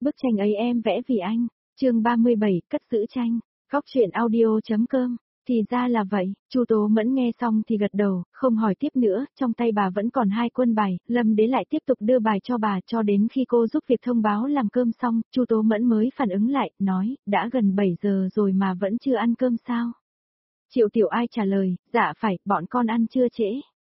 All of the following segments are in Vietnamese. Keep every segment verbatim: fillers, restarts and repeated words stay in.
Bức tranh ấy em vẽ vì anh. Chương ba mươi bảy, cất giữ tranh. Góc truyện audio.com. Thì ra là vậy, Chu Tố Mẫn nghe xong thì gật đầu, không hỏi tiếp nữa, trong tay bà vẫn còn hai quân bài, Lâm Đế lại tiếp tục đưa bài cho bà cho đến khi cô giúp việc thông báo làm cơm xong, Chu Tố Mẫn mới phản ứng lại, nói, đã gần bảy giờ rồi mà vẫn chưa ăn cơm sao? Triệu Tiểu Ai trả lời, dạ phải, bọn con ăn chưa trễ.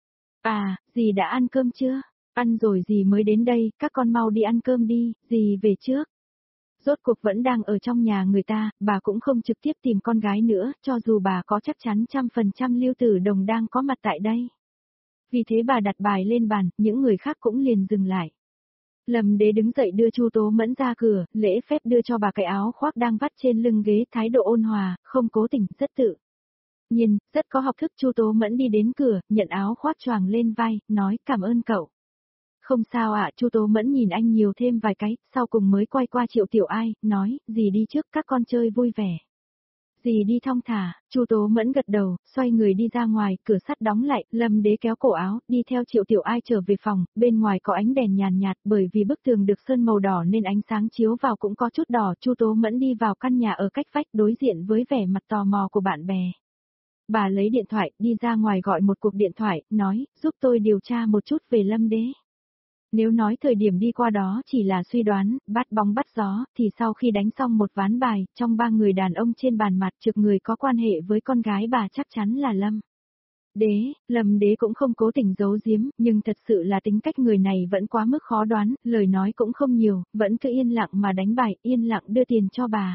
À, dì đã ăn cơm chưa? Ăn rồi dì mới đến đây, các con mau đi ăn cơm đi, dì về trước. Rốt cuộc vẫn đang ở trong nhà người ta, bà cũng không trực tiếp tìm con gái nữa, cho dù bà có chắc chắn trăm phần trăm Lưu Tử Đồng đang có mặt tại đây. Vì thế bà đặt bài lên bàn, những người khác cũng liền dừng lại. Lâm Đế đứng dậy đưa Chu Tố Mẫn ra cửa, lễ phép đưa cho bà cái áo khoác đang vắt trên lưng ghế, thái độ ôn hòa, không cố tình, rất tự nhiên, rất có học thức. Chu Tố Mẫn đi đến cửa, nhận áo khoác choàng lên vai, nói cảm ơn cậu. Không sao ạ, Chu Tố Mẫn nhìn anh nhiều thêm vài cái, sau cùng mới quay qua Triệu Tiểu Ai, nói, dì đi trước, các con chơi vui vẻ. Dì đi thong thả, Chu Tố Mẫn gật đầu, xoay người đi ra ngoài, cửa sắt đóng lại, Lâm Đế kéo cổ áo, đi theo Triệu Tiểu Ai trở về phòng, bên ngoài có ánh đèn nhàn nhạt, bởi vì bức tường được sơn màu đỏ nên ánh sáng chiếu vào cũng có chút đỏ. Chu Tố Mẫn đi vào căn nhà ở cách vách, đối diện với vẻ mặt tò mò của bạn bè. Bà lấy điện thoại, đi ra ngoài gọi một cuộc điện thoại, nói, giúp tôi điều tra một chút về Lâm Đế. Nếu nói thời điểm đi qua đó chỉ là suy đoán, bắt bóng bắt gió, thì sau khi đánh xong một ván bài, trong ba người đàn ông trên bàn mặt trực người có quan hệ với con gái bà chắc chắn là Lâm Đế. Lâm Đế cũng không cố tình giấu giếm, nhưng thật sự là tính cách người này vẫn quá mức khó đoán, lời nói cũng không nhiều, vẫn cứ yên lặng mà đánh bài, yên lặng đưa tiền cho bà.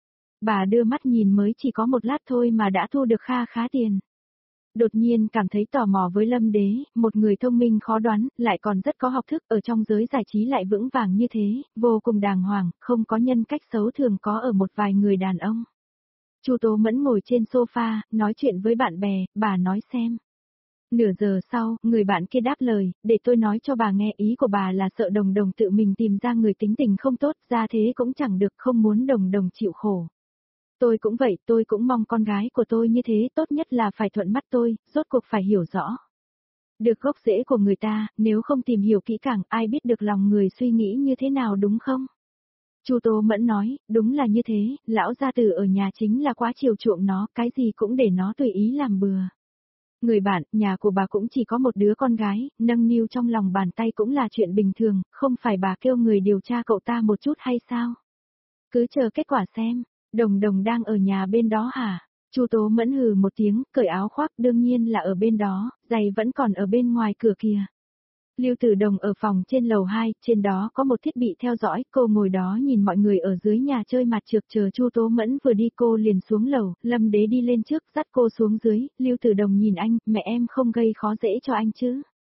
Bà đưa mắt nhìn mới chỉ có một lát thôi mà đã thu được kha khá tiền. Đột nhiên cảm thấy tò mò với Lâm Đế, một người thông minh khó đoán, lại còn rất có học thức, ở trong giới giải trí lại vững vàng như thế, vô cùng đàng hoàng, không có nhân cách xấu thường có ở một vài người đàn ông. Chu Tố Mẫn ngồi trên sofa, nói chuyện với bạn bè, bà nói xem. Nửa giờ sau, người bạn kia đáp lời, để tôi nói cho bà nghe, ý của bà là sợ Đồng Đồng tự mình tìm ra người tính tình không tốt, ra thế cũng chẳng được, không muốn Đồng Đồng chịu khổ. Tôi cũng vậy, tôi cũng mong con gái của tôi như thế, tốt nhất là phải thuận mắt tôi, rốt cuộc phải hiểu rõ được gốc rễ của người ta, nếu không tìm hiểu kỹ càng, ai biết được lòng người suy nghĩ như thế nào đúng không? Chu Tố Mẫn nói, đúng là như thế, lão gia tử ở nhà chính là quá chiều chuộng nó, cái gì cũng để nó tùy ý làm bừa. Người bạn, nhà của bà cũng chỉ có một đứa con gái, nâng niu trong lòng bàn tay cũng là chuyện bình thường, không phải bà kêu người điều tra cậu ta một chút hay sao? Cứ chờ kết quả xem. Đồng Đồng đang ở nhà bên đó hả? Chu Tố Mẫn hừ một tiếng, cởi áo khoác, đương nhiên là ở bên đó, giày vẫn còn ở bên ngoài cửa kìa. Lưu Tử Đồng ở phòng trên lầu hai, trên đó có một thiết bị theo dõi, cô ngồi đó nhìn mọi người ở dưới nhà chơi mặt trược, chờ Chu Tố Mẫn vừa đi cô liền xuống lầu, Lâm Đế đi lên trước, dắt cô xuống dưới, Lưu Tử Đồng nhìn anh, mẹ em không gây khó dễ cho anh chứ?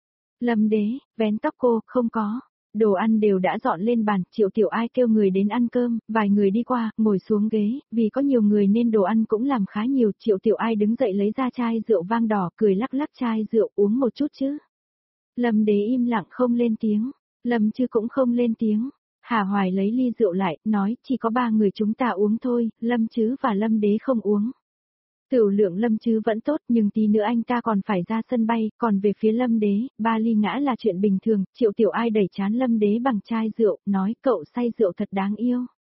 Lâm Đế, vén tóc cô, không có. Đồ ăn đều đã dọn lên bàn, Triệu Tiểu Ai kêu người đến ăn cơm, vài người đi qua, ngồi xuống ghế, vì có nhiều người nên đồ ăn cũng làm khá nhiều. Triệu Tiểu Ai đứng dậy lấy ra chai rượu vang đỏ, cười lắc lắc chai rượu, uống một chút chứ. Lâm Đế im lặng không lên tiếng, Lâm Chứ cũng không lên tiếng. Hà Hoài lấy ly rượu lại, nói, chỉ có ba người chúng ta uống thôi, Lâm Chứ và Lâm Đế không uống. Tửu lượng Lâm Chứ vẫn tốt, nhưng tí nữa anh ta còn phải ra sân bay, còn về phía Lâm Đế, ba ly ngã là chuyện bình thường. Triệu Tiểu Ai đẩy chán Lâm Đế bằng chai rượu, nói, cậu say rượu thật đáng yêu.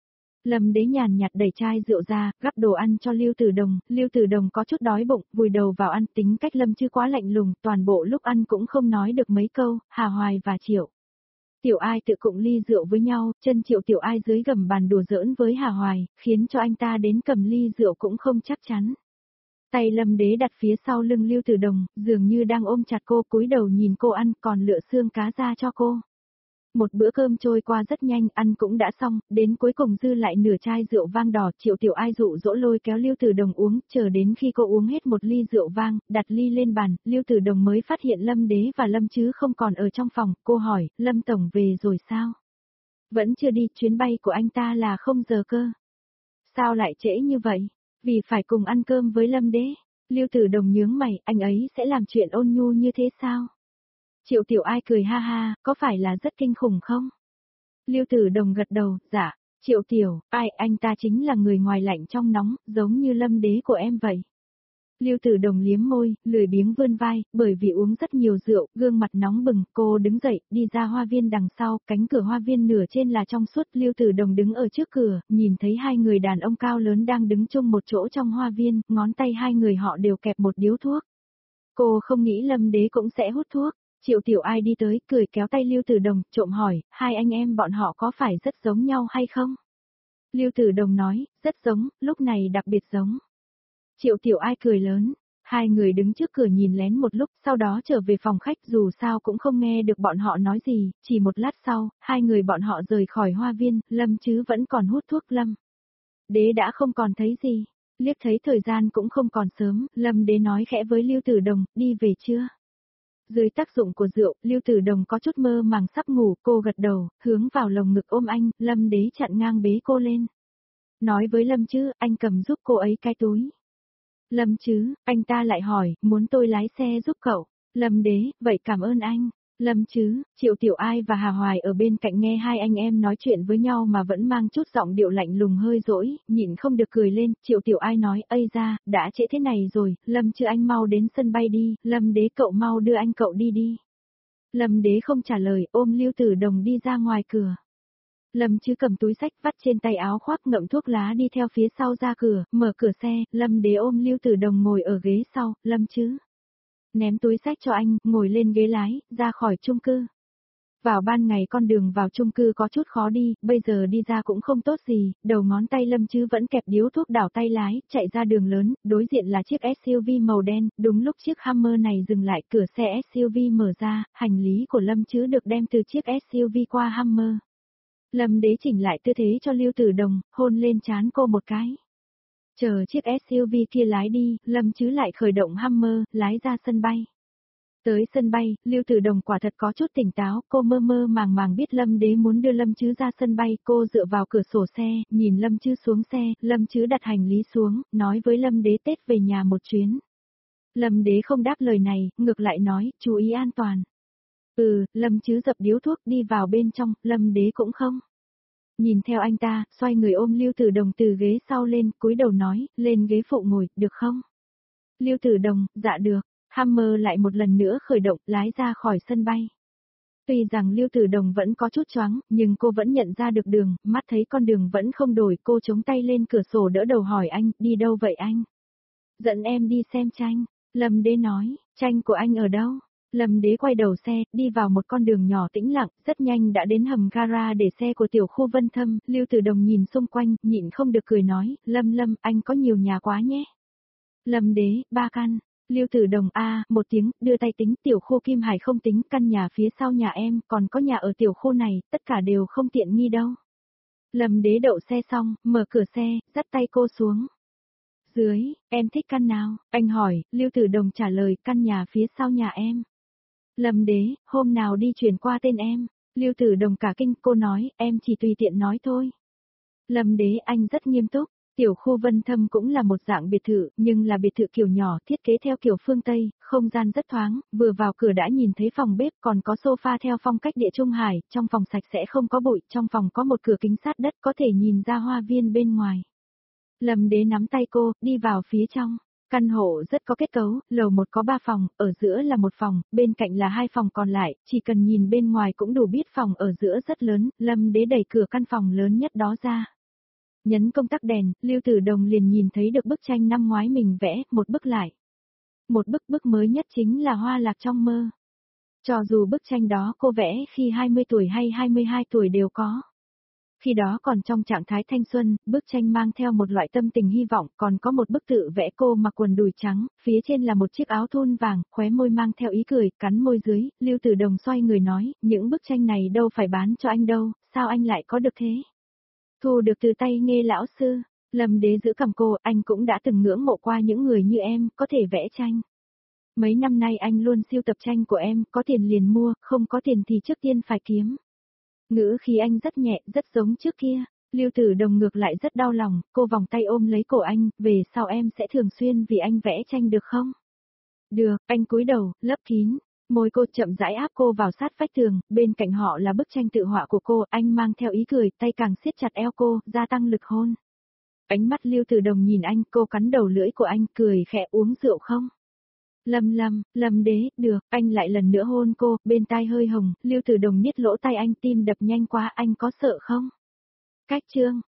Lâm Đế nhàn nhạt đẩy chai rượu ra, gắp đồ ăn cho Lưu Tử Đồng, Lưu Tử Đồng có chút đói bụng, vùi đầu vào ăn, tính cách Lâm Chứ quá lạnh lùng, toàn bộ lúc ăn cũng không nói được mấy câu. Hà Hoài và Triệu Tiểu Ai tự cụng ly rượu với nhau, chân Triệu Tiểu Ai dưới gầm bàn đùa giỡn với Hà Hoài, khiến cho anh ta đến cầm ly rượu cũng không chắc chắn. Tay Lâm Đế đặt phía sau lưng Lưu Tử Đồng, dường như đang ôm chặt cô, cúi đầu nhìn cô ăn, còn lựa xương cá ra cho cô. Một bữa cơm trôi qua rất nhanh, ăn cũng đã xong, đến cuối cùng dư lại nửa chai rượu vang đỏ. Triệu Tiểu Ai dụ dỗ lôi kéo Lưu Tử Đồng uống, chờ đến khi cô uống hết một ly rượu vang, đặt ly lên bàn, Lưu Tử Đồng mới phát hiện Lâm Đế và Lâm Chứ không còn ở trong phòng. Cô hỏi, Lâm Tổng về rồi sao? Vẫn chưa đi, chuyến bay của anh ta là không giờ cơ. Sao lại trễ như vậy? Vì phải cùng ăn cơm với Lâm Đế. Lưu Tử Đồng nhướng mày, anh ấy sẽ làm chuyện ôn nhu như thế sao? Triệu Tiểu Ai cười ha ha, có phải là rất kinh khủng không? Lưu Tử Đồng gật đầu, dạ. Triệu Tiểu Ai, anh ta chính là người ngoài lạnh trong nóng, giống như Lâm Đế của em vậy. Lưu Tử Đồng liếm môi, lười biếng vươn vai, bởi vì uống rất nhiều rượu, gương mặt nóng bừng, cô đứng dậy, đi ra hoa viên đằng sau, cánh cửa hoa viên nửa trên là trong suốt, Lưu Tử Đồng đứng ở trước cửa, nhìn thấy hai người đàn ông cao lớn đang đứng chung một chỗ trong hoa viên, ngón tay hai người họ đều kẹp một điếu thuốc. Cô không nghĩ Lâm Đế cũng sẽ hút thuốc. Triệu Tiểu Ai đi tới, cười kéo tay Lưu Tử Đồng, trộm hỏi, hai anh em bọn họ có phải rất giống nhau hay không? Lưu Tử Đồng nói, rất giống, lúc này đặc biệt giống. Triệu Tiểu Ai cười lớn, hai người đứng trước cửa nhìn lén một lúc, sau đó trở về phòng khách dù sao cũng không nghe được bọn họ nói gì, chỉ một lát sau, hai người bọn họ rời khỏi hoa viên, Lâm Chứ vẫn còn hút thuốc. Lâm Đế đã không còn thấy gì, liếc thấy thời gian cũng không còn sớm, Lâm Đế nói khẽ với Lưu Tử Đồng, đi về chưa? Dưới tác dụng của rượu, Lưu Tử Đồng có chút mơ màng sắp ngủ, cô gật đầu, hướng vào lồng ngực ôm anh, Lâm Đế chặn ngang bế cô lên. Nói với Lâm Chứ, anh cầm giúp cô ấy cái túi. Lâm Chứ, anh ta lại hỏi, muốn tôi lái xe giúp cậu. Lâm Đế, vậy cảm ơn anh. Lâm Chứ, Triệu Tiểu Ai và Hà Hoài ở bên cạnh nghe hai anh em nói chuyện với nhau mà vẫn mang chút giọng điệu lạnh lùng hơi dỗi, nhịn không được cười lên, Triệu Tiểu Ai nói, ây da, đã trễ thế này rồi, Lâm Chứ anh mau đến sân bay đi, Lâm Đế cậu mau đưa anh cậu đi đi. Lâm Đế không trả lời, ôm Lưu Tử Đồng đi ra ngoài cửa. Lâm Chứ cầm túi sách vắt trên tay áo khoác ngậm thuốc lá đi theo phía sau ra cửa, mở cửa xe, Lâm Đế ôm Lưu Tử Đồng ngồi ở ghế sau, Lâm Chứ ném túi sách cho anh, ngồi lên ghế lái, ra khỏi chung cư. Vào ban ngày con đường vào chung cư có chút khó đi, bây giờ đi ra cũng không tốt gì, đầu ngón tay Lâm Chứ vẫn kẹp điếu thuốc đảo tay lái, chạy ra đường lớn, đối diện là chiếc ét u vê màu đen, đúng lúc chiếc Hummer này dừng lại, cửa xe ét u vê mở ra, hành lý của Lâm Chứ được đem từ chiếc ét u vê qua Hummer. Lâm Đế chỉnh lại tư thế cho Lưu Tử Đồng, hôn lên trán cô một cái. Chờ chiếc ét u vê kia lái đi, Lâm Chứ lại khởi động Hummer, lái ra sân bay. Tới sân bay, Lưu Tử Đồng quả thật có chút tỉnh táo, cô mơ mơ màng màng biết Lâm Đế muốn đưa Lâm Chứ ra sân bay, cô dựa vào cửa sổ xe, nhìn Lâm Chứ xuống xe, Lâm Chứ đặt hành lý xuống, nói với Lâm Đế Tết về nhà một chuyến. Lâm Đế không đáp lời này, ngược lại nói, chú ý an toàn. Ừ, Lâm Chứ dập điếu thuốc đi vào bên trong, Lâm Đế cũng không. Nhìn theo anh ta, xoay người ôm Lưu Tử Đồng từ ghế sau lên, cúi đầu nói, lên ghế phụ ngồi, được không? Lưu Tử Đồng, dạ được. Hummer lại một lần nữa khởi động, lái ra khỏi sân bay. Tuy rằng Lưu Tử Đồng vẫn có chút choáng, nhưng cô vẫn nhận ra được đường, mắt thấy con đường vẫn không đổi, cô chống tay lên cửa sổ đỡ đầu hỏi anh, đi đâu vậy anh? Dẫn em đi xem tranh. Lâm Đế nói, tranh của anh ở đâu? Lâm Đế quay đầu xe, đi vào một con đường nhỏ tĩnh lặng, rất nhanh đã đến hầm gara để xe của tiểu khu Vân Thâm, Lưu Tử Đồng nhìn xung quanh, nhịn không được cười nói, Lâm Lâm, anh có nhiều nhà quá nhé. Lâm Đế, ba căn. Lưu Tử Đồng a, một tiếng, đưa tay tính, tiểu khu Kim Hải không tính, căn nhà phía sau nhà em, còn có nhà ở tiểu khu này, tất cả đều không tiện nghi đâu. Lâm Đế đậu xe xong, mở cửa xe, dắt tay cô xuống. Dưới, em thích căn nào? Anh hỏi, Lưu Tử Đồng trả lời, căn nhà phía sau nhà em. Lâm Đế, hôm nào đi chuyển qua tên em. Lưu Tử Đồng cả kinh, cô nói, em chỉ tùy tiện nói thôi. Lâm Đế, anh rất nghiêm túc. Tiểu khu Vân Thâm cũng là một dạng biệt thự, nhưng là biệt thự kiểu nhỏ, thiết kế theo kiểu phương Tây, không gian rất thoáng, vừa vào cửa đã nhìn thấy phòng bếp, còn có sofa theo phong cách địa Trung Hải, trong phòng sạch sẽ không có bụi, trong phòng có một cửa kính sát đất có thể nhìn ra hoa viên bên ngoài. Lâm Đế nắm tay cô, đi vào phía trong. Căn hộ rất có kết cấu, lầu một có ba phòng, ở giữa là một phòng, bên cạnh là hai phòng còn lại, chỉ cần nhìn bên ngoài cũng đủ biết phòng ở giữa rất lớn, Lâm Đế đẩy cửa căn phòng lớn nhất đó ra. Nhấn công tắc đèn, Lưu Tử Đồng liền nhìn thấy được bức tranh năm ngoái mình vẽ, một bức lại. Một bức bức mới nhất chính là Hoa Lạc trong mơ. Cho dù bức tranh đó cô vẽ khi hai mươi tuổi hay hai mươi hai tuổi đều có. Khi đó còn trong trạng thái thanh xuân, bức tranh mang theo một loại tâm tình hy vọng, còn có một bức tự vẽ cô mặc quần đùi trắng, phía trên là một chiếc áo thun vàng, khóe môi mang theo ý cười, cắn môi dưới, Lưu Tử Đồng xoay người nói, những bức tranh này đâu phải bán cho anh đâu, sao anh lại có được thế? Thu được từ tay Nghê lão sư. Lâm Đế giữ cằm cô, anh cũng đã từng ngưỡng mộ qua những người như em, có thể vẽ tranh. Mấy năm nay anh luôn sưu tập tranh của em, có tiền liền mua, không có tiền thì trước tiên phải kiếm. Ngữ khí anh rất nhẹ, rất giống trước kia. Lưu Tử Đồng ngược lại rất đau lòng, cô vòng tay ôm lấy cổ anh, về sau em sẽ thường xuyên vì anh vẽ tranh được không? Được, anh cúi đầu, lấp kín. Môi cô chậm rãi áp cô vào sát vách tường, bên cạnh họ là bức tranh tự họa của cô, anh mang theo ý cười, tay càng siết chặt eo cô, gia tăng lực hôn. Ánh mắt Lưu Tử Đồng nhìn anh, cô cắn đầu lưỡi của anh, cười khẽ, uống rượu không? Lâm Lâm, Lâm Đế, được, anh lại lần nữa hôn cô, bên tai hơi hồng, Lưu Tử Đồng niết lỗ tai anh, tim đập nhanh quá, anh có sợ không? Cách chương